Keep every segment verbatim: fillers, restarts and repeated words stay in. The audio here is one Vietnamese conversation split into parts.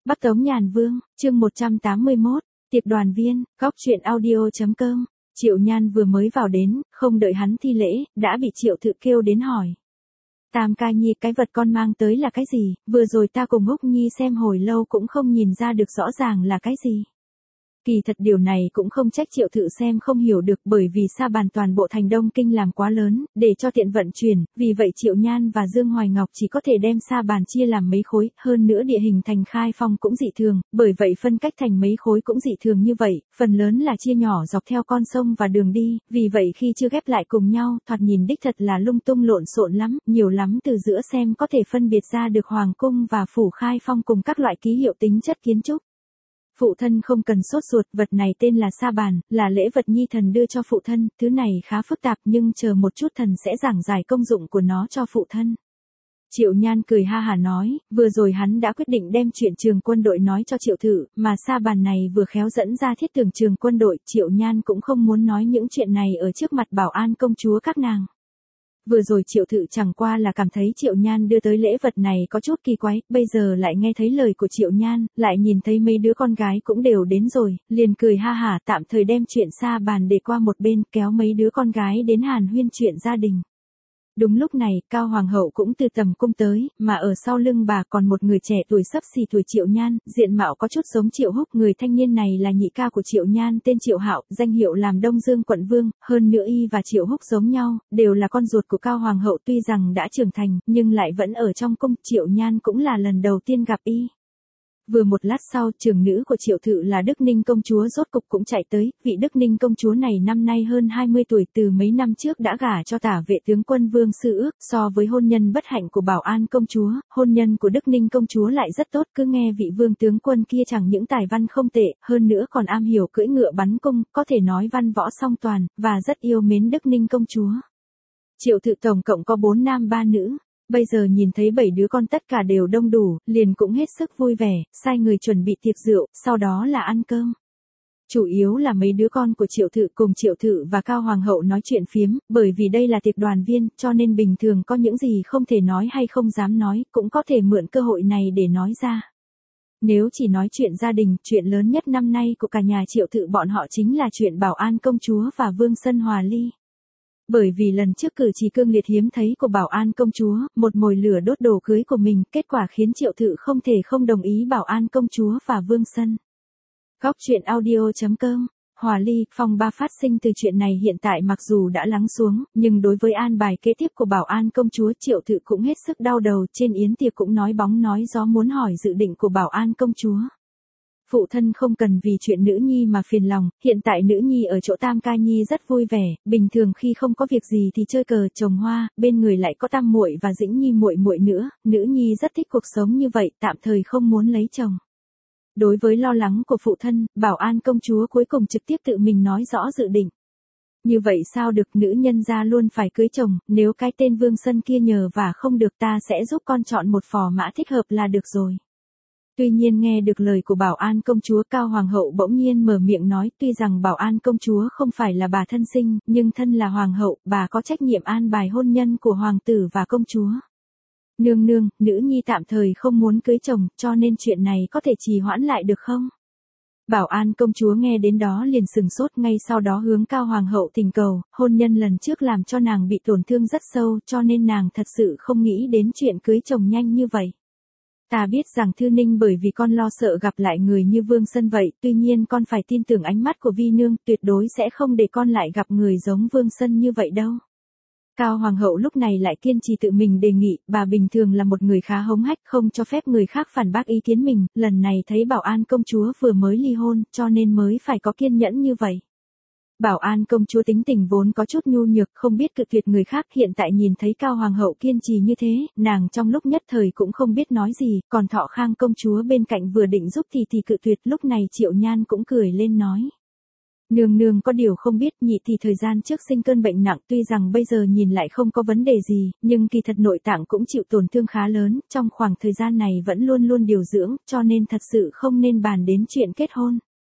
Bắc Tống Nhàn Vương, chương một trăm tám mươi mốt, tiệc đoàn viên, góc truyện audio.com. Triệu Nhan vừa mới vào đến, không đợi hắn thi lễ, đã bị Triệu Thự kêu đến hỏi. Tam ca nhi, cái vật con mang tới là cái gì, vừa rồi ta cùng Húc Nhi xem hồi lâu cũng không nhìn ra được rõ ràng là cái gì. Kỳ thật điều này cũng không trách Triệu Thự xem không hiểu được, bởi vì sa bàn toàn bộ thành Đông Kinh làm quá lớn, để cho tiện vận chuyển, vì vậy Triệu Nhan và Dương Hoài Ngọc chỉ có thể đem sa bàn chia làm mấy khối, hơn nữa địa hình thành Khai Phong cũng dị thường, bởi vậy phân cách thành mấy khối cũng dị thường như vậy, phần lớn là chia nhỏ dọc theo con sông và đường đi, vì vậy khi chưa ghép lại cùng nhau, thoạt nhìn đích thật là lung tung lộn xộn lắm, nhiều lắm từ giữa xem có thể phân biệt ra được Hoàng Cung và Phủ Khai Phong cùng các loại ký hiệu tính chất kiến trúc. Phụ thân không cần sốt ruột, vật này tên là sa bàn, là lễ vật nhi thần đưa cho phụ thân, thứ này khá phức tạp nhưng chờ một chút thần sẽ giảng giải công dụng của nó cho phụ thân. Triệu Nhan cười ha hả nói, vừa rồi hắn đã quyết định đem chuyện trường quân đội nói cho Triệu Thự, mà sa bàn này vừa khéo dẫn ra thiết tưởng trường quân đội, Triệu Nhan cũng không muốn nói những chuyện này ở trước mặt Bảo An công chúa các nàng. Vừa rồi Triệu Thự chẳng qua là cảm thấy Triệu Nhan đưa tới lễ vật này có chút kỳ quái, bây giờ lại nghe thấy lời của Triệu Nhan, lại nhìn thấy mấy đứa con gái cũng đều đến rồi, liền cười ha hả tạm thời đem chuyện sa bàn để qua một bên, kéo mấy đứa con gái đến hàn huyên chuyện gia đình. Đúng lúc này, Cao Hoàng hậu cũng từ tầm cung tới, mà ở sau lưng bà còn một người trẻ tuổi sắp xỉ tuổi Triệu Nhan, diện mạo có chút giống Triệu Húc, người thanh niên này là nhị ca của Triệu Nhan tên Triệu Hạo, danh hiệu làm Đông Dương quận vương, hơn nữa y và Triệu Húc giống nhau, đều là con ruột của Cao Hoàng hậu, tuy rằng đã trưởng thành, nhưng lại vẫn ở trong cung, Triệu Nhan cũng là lần đầu tiên gặp y. Vừa một lát sau, trưởng nữ của Triệu Thự là Đức Ninh công chúa rốt cục cũng chạy tới, vị Đức Ninh công chúa này năm nay hơn hai mươi tuổi, từ mấy năm trước đã gả cho tả vệ tướng quân Vương Sư Ước, so với hôn nhân bất hạnh của Bảo An công chúa, hôn nhân của Đức Ninh công chúa lại rất tốt, cứ nghe vị Vương tướng quân kia chẳng những tài văn không tệ, hơn nữa còn am hiểu cưỡi ngựa bắn cung, có thể nói văn võ song toàn, và rất yêu mến Đức Ninh công chúa. Triệu Thự tổng cộng có bốn nam ba nữ. Bây giờ nhìn thấy bảy đứa con tất cả đều đông đủ, liền cũng hết sức vui vẻ, sai người chuẩn bị tiệc rượu, sau đó là ăn cơm. Chủ yếu là mấy đứa con của Triệu Thự cùng Triệu Thự và Cao Hoàng hậu nói chuyện phiếm, bởi vì đây là tiệc đoàn viên, cho nên bình thường có những gì không thể nói hay không dám nói, cũng có thể mượn cơ hội này để nói ra. Nếu chỉ nói chuyện gia đình, chuyện lớn nhất năm nay của cả nhà Triệu Thự bọn họ chính là chuyện Bảo An công chúa và Vương Sân hòa ly. Bởi vì lần trước cử chỉ cương liệt hiếm thấy của Bảo An công chúa, một mồi lửa đốt đồ cưới của mình, kết quả khiến Triệu Thự không thể không đồng ý Bảo An công chúa và Vương Sân. Góc truyện audio.com. Hòa ly, phong ba phát sinh từ chuyện này hiện tại mặc dù đã lắng xuống, nhưng đối với an bài kế tiếp của Bảo An công chúa, Triệu Thự cũng hết sức đau đầu, trên yến tiệc cũng nói bóng nói gió muốn hỏi dự định của Bảo An công chúa. Phụ thân không cần vì chuyện nữ nhi mà phiền lòng, hiện tại nữ nhi ở chỗ Tam ca nhi rất vui vẻ, bình thường khi không có việc gì thì chơi cờ, trồng hoa, bên người lại có Tam muội và Dĩnh nhi muội muội nữa, nữ nhi rất thích cuộc sống như vậy, tạm thời không muốn lấy chồng. Đối với lo lắng của phụ thân, Bảo An công chúa cuối cùng trực tiếp tự mình nói rõ dự định. Như vậy sao được, nữ nhân gia luôn phải cưới chồng, nếu cái tên Vương Sân kia nhờ và không được ta sẽ giúp con chọn một phò mã thích hợp là được rồi. Tuy nhiên nghe được lời của Bảo An công chúa, Cao Hoàng hậu bỗng nhiên mở miệng nói, tuy rằng Bảo An công chúa không phải là bà thân sinh, nhưng thân là hoàng hậu, bà có trách nhiệm an bài hôn nhân của hoàng tử và công chúa. Nương nương, nữ nhi tạm thời không muốn cưới chồng, cho nên chuyện này có thể trì hoãn lại được không? Bảo An công chúa nghe đến đó liền sừng sốt, ngay sau đó hướng Cao Hoàng hậu thỉnh cầu, hôn nhân lần trước làm cho nàng bị tổn thương rất sâu, cho nên nàng thật sự không nghĩ đến chuyện cưới chồng nhanh như vậy. Ta biết rằng Thư Ninh bởi vì con lo sợ gặp lại người như Vương Sân vậy, tuy nhiên con phải tin tưởng ánh mắt của Vi nương, tuyệt đối sẽ không để con lại gặp người giống Vương Sân như vậy đâu. Cao Hoàng hậu lúc này lại kiên trì tự mình đề nghị, bà bình thường là một người khá hống hách, không cho phép người khác phản bác ý kiến mình, lần này thấy Bảo An công chúa vừa mới ly hôn, cho nên mới phải có kiên nhẫn như vậy. Bảo An công chúa tính tình vốn có chút nhu nhược, không biết cự tuyệt người khác, hiện tại nhìn thấy Cao Hoàng hậu kiên trì như thế, nàng trong lúc nhất thời cũng không biết nói gì, còn Thọ Khang công chúa bên cạnh vừa định giúp thì thì cự tuyệt, lúc này Triệu Nhan cũng cười lên nói. Nương nương có điều không biết, nhị thì thời gian trước sinh cơn bệnh nặng, tuy rằng bây giờ nhìn lại không có vấn đề gì, nhưng kỳ thật nội tạng cũng chịu tổn thương khá lớn, trong khoảng thời gian này vẫn luôn luôn điều dưỡng, cho nên thật sự không nên bàn đến chuyện kết hôn.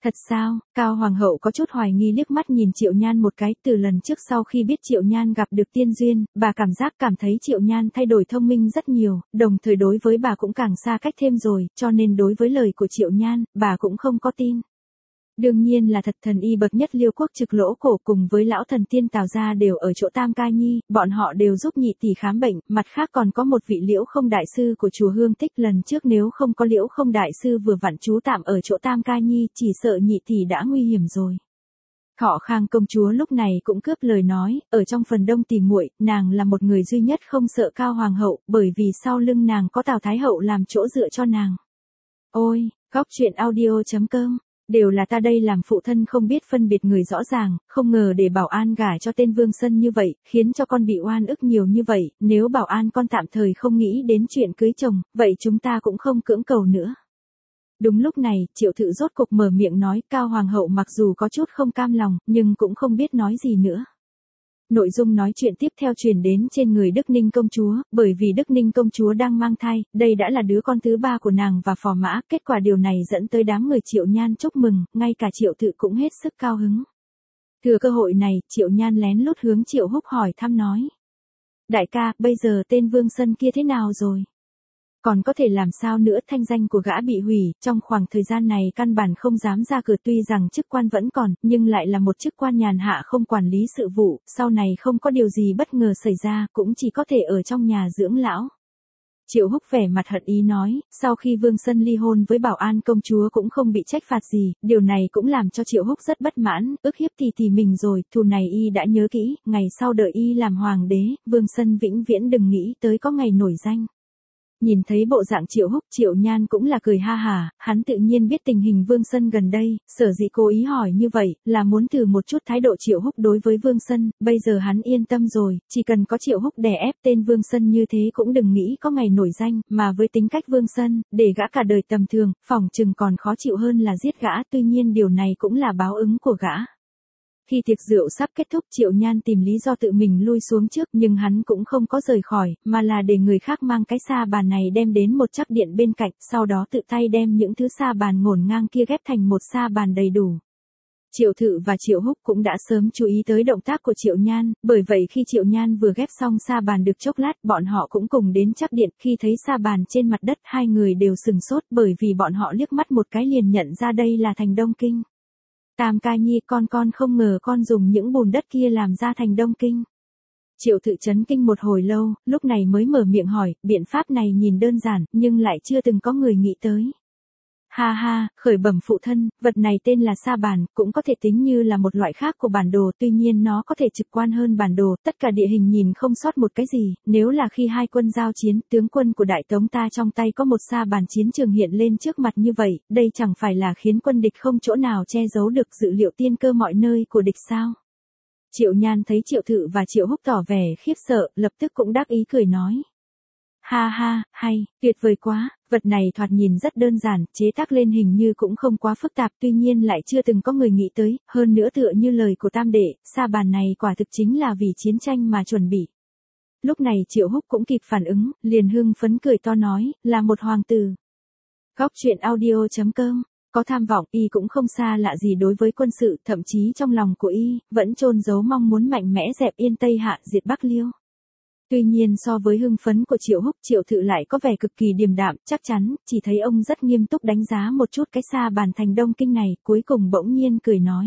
Thật sao? Cao Hoàng hậu có chút hoài nghi liếc mắt nhìn Triệu Nhan một cái, từ lần trước sau khi biết Triệu Nhan gặp được tiên duyên, bà cảm giác cảm thấy Triệu Nhan thay đổi thông minh rất nhiều, đồng thời đối với bà cũng càng xa cách thêm rồi, cho nên đối với lời của Triệu Nhan, bà cũng không có tin. Đương nhiên là thật, thần y bậc nhất Liêu quốc Trực Lỗ Cổ cùng với lão thần tiên Tào gia đều ở chỗ Tam Ca Nhi, bọn họ đều giúp nhị tỷ khám bệnh, mặt khác còn có một vị Liễu Không đại sư của chùa Hương Tích, lần trước nếu không có Liễu Không đại sư vừa vặn trú tạm ở chỗ Tam Ca Nhi, chỉ sợ nhị tỷ đã nguy hiểm rồi. Thọ Khang công chúa lúc này cũng cướp lời nói, ở trong phần đông tỷ muội, nàng là một người duy nhất không sợ Cao Hoàng hậu, bởi vì sau lưng nàng có Tào Thái hậu làm chỗ dựa cho nàng. Ôi, góc truyện audio chấm com đều là ta đây làm phụ thân không biết phân biệt người rõ ràng, không ngờ để Bảo An gả cho tên Vương Sân như vậy, khiến cho con bị oan ức nhiều như vậy, nếu Bảo An con tạm thời không nghĩ đến chuyện cưới chồng, vậy chúng ta cũng không cưỡng cầu nữa. Đúng lúc này, Triệu Thự rốt cục mở miệng nói, Cao Hoàng hậu mặc dù có chút không cam lòng, nhưng cũng không biết nói gì nữa. Nội dung nói chuyện tiếp theo truyền đến trên người Đức Ninh công chúa, bởi vì Đức Ninh công chúa đang mang thai, đây đã là đứa con thứ ba của nàng và Phò Mã, kết quả điều này dẫn tới đám người Triệu Nhan chúc mừng, ngay cả Triệu Thự cũng hết sức cao hứng. Thừa cơ hội này, Triệu Nhan lén lút hướng Triệu Húc hỏi thăm nói. Đại ca, bây giờ tên Vương Sân kia thế nào rồi? Còn có thể làm sao nữa, thanh danh của gã bị hủy, trong khoảng thời gian này căn bản không dám ra cửa, tuy rằng chức quan vẫn còn, nhưng lại là một chức quan nhàn hạ không quản lý sự vụ, sau này không có điều gì bất ngờ xảy ra, cũng chỉ có thể ở trong nhà dưỡng lão. Triệu Húc vẻ mặt hận ý nói, sau khi Vương Sân ly hôn với Bảo An công chúa cũng không bị trách phạt gì, điều này cũng làm cho Triệu Húc rất bất mãn, ức hiếp tỷ tỷ mình rồi, thù này y đã nhớ kỹ, ngày sau đợi y làm hoàng đế, Vương Sân vĩnh viễn đừng nghĩ tới có ngày nổi danh. Nhìn thấy bộ dạng Triệu Húc, Triệu Nhan cũng là cười ha hả, hắn tự nhiên biết tình hình Vương Sân gần đây, sở dĩ cố ý hỏi như vậy, là muốn thử một chút thái độ Triệu Húc đối với Vương Sân, bây giờ hắn yên tâm rồi, chỉ cần có Triệu Húc đè ép tên Vương Sân như thế cũng đừng nghĩ có ngày nổi danh, mà với tính cách Vương Sân, để gã cả đời tầm thường, phỏng chừng còn khó chịu hơn là giết gã, tuy nhiên điều này cũng là báo ứng của gã. Khi tiệc rượu sắp kết thúc, Triệu Nhan tìm lý do tự mình lui xuống trước, nhưng hắn cũng không có rời khỏi, mà là để người khác mang cái sa bàn này đem đến một chắc điện bên cạnh, sau đó tự tay đem những thứ sa bàn ngổn ngang kia ghép thành một sa bàn đầy đủ. Triệu Thự và Triệu Húc cũng đã sớm chú ý tới động tác của Triệu Nhan, bởi vậy khi Triệu Nhan vừa ghép xong sa bàn được chốc lát, bọn họ cũng cùng đến chắc điện, khi thấy sa bàn trên mặt đất, hai người đều sừng sốt bởi vì bọn họ liếc mắt một cái liền nhận ra đây là thành Đông Kinh. Tam Ca Nhi, con con không ngờ con dùng những bùn đất kia làm ra thành Đông Kinh. Triệu Thự chấn kinh một hồi lâu, lúc này mới mở miệng hỏi, biện pháp này nhìn đơn giản, nhưng lại chưa từng có người nghĩ tới. Ha ha, khởi bẩm phụ thân, vật này tên là sa bàn, cũng có thể tính như là một loại khác của bản đồ, tuy nhiên nó có thể trực quan hơn bản đồ, tất cả địa hình nhìn không sót một cái gì, nếu là khi hai quân giao chiến, tướng quân của Đại Tống ta trong tay có một sa bàn chiến trường hiện lên trước mặt như vậy, đây chẳng phải là khiến quân địch không chỗ nào che giấu được dự liệu tiên cơ mọi nơi của địch sao? Triệu Nhan thấy Triệu Thự và Triệu Húc tỏ vẻ khiếp sợ, lập tức cũng đáp ý cười nói. Ha ha, hay, tuyệt vời quá, vật này thoạt nhìn rất đơn giản, chế tác lên hình như cũng không quá phức tạp, tuy nhiên lại chưa từng có người nghĩ tới, hơn nữa tựa như lời của Tam Đệ, sa bàn này quả thực chính là vì chiến tranh mà chuẩn bị. Lúc này Triệu Húc cũng kịp phản ứng, liền hưng phấn cười to nói, là một hoàng tử. Góc truyện audio chấm com Có tham vọng, y cũng không xa lạ gì đối với quân sự, thậm chí trong lòng của y, vẫn chôn giấu mong muốn mạnh mẽ dẹp yên Tây Hạ diệt Bắc Liêu. Tuy nhiên so với hưng phấn của Triệu Húc, Triệu Thự lại có vẻ cực kỳ điềm đạm, chắc chắn, chỉ thấy ông rất nghiêm túc đánh giá một chút cái sa bàn thành Đông Kinh này, cuối cùng bỗng nhiên cười nói.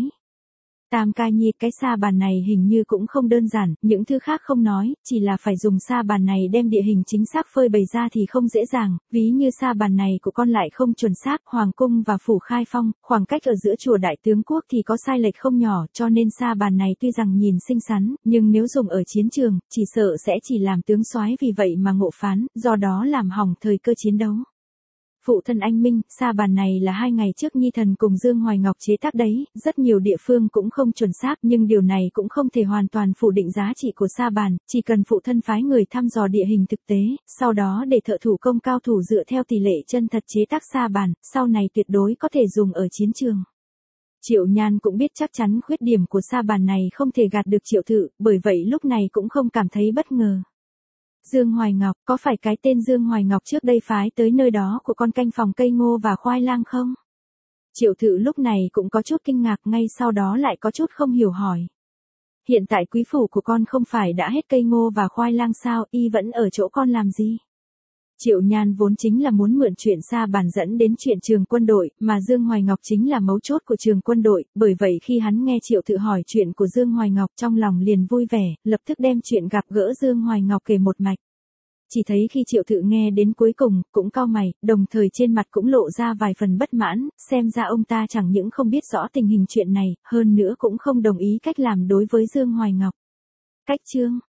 Tam Ca Nhi, cái sa bàn này hình như cũng không đơn giản, những thứ khác không nói, chỉ là phải dùng sa bàn này đem địa hình chính xác phơi bày ra thì không dễ dàng, ví như sa bàn này của con lại không chuẩn xác, Hoàng Cung và Phủ Khai Phong, khoảng cách ở giữa chùa Đại Tướng Quốc thì có sai lệch không nhỏ, cho nên sa bàn này tuy rằng nhìn xinh xắn, nhưng nếu dùng ở chiến trường, chỉ sợ sẽ chỉ làm tướng soái vì vậy mà ngộ phán, do đó làm hỏng thời cơ chiến đấu. Phụ thân anh minh, sa bàn này là hai ngày trước Nhi Thần cùng Dương Hoài Ngọc chế tác đấy, rất nhiều địa phương cũng không chuẩn xác, nhưng điều này cũng không thể hoàn toàn phủ định giá trị của sa bàn, chỉ cần phụ thân phái người thăm dò địa hình thực tế, sau đó để thợ thủ công cao thủ dựa theo tỷ lệ chân thật chế tác sa bàn, sau này tuyệt đối có thể dùng ở chiến trường. Triệu Nhan cũng biết chắc chắn khuyết điểm của sa bàn này không thể gạt được Triệu Thự, bởi vậy lúc này cũng không cảm thấy bất ngờ. Dương Hoài Ngọc, có phải cái tên Dương Hoài Ngọc trước đây phái tới nơi đó của con canh phòng cây ngô và khoai lang không? Triệu Thự lúc này cũng có chút kinh ngạc, ngay sau đó lại có chút không hiểu hỏi. Hiện tại quý phủ của con không phải đã hết cây ngô và khoai lang sao, y vẫn ở chỗ con làm gì? Triệu Nhan vốn chính là muốn mượn chuyện xa bàn dẫn đến chuyện trường quân đội, mà Dương Hoài Ngọc chính là mấu chốt của trường quân đội, bởi vậy khi hắn nghe Triệu Thự hỏi chuyện của Dương Hoài Ngọc trong lòng liền vui vẻ, lập tức đem chuyện gặp gỡ Dương Hoài Ngọc kể một mạch. Chỉ thấy khi Triệu Thự nghe đến cuối cùng, cũng cau mày, đồng thời trên mặt cũng lộ ra vài phần bất mãn, xem ra ông ta chẳng những không biết rõ tình hình chuyện này, hơn nữa cũng không đồng ý cách làm đối với Dương Hoài Ngọc. Cách chương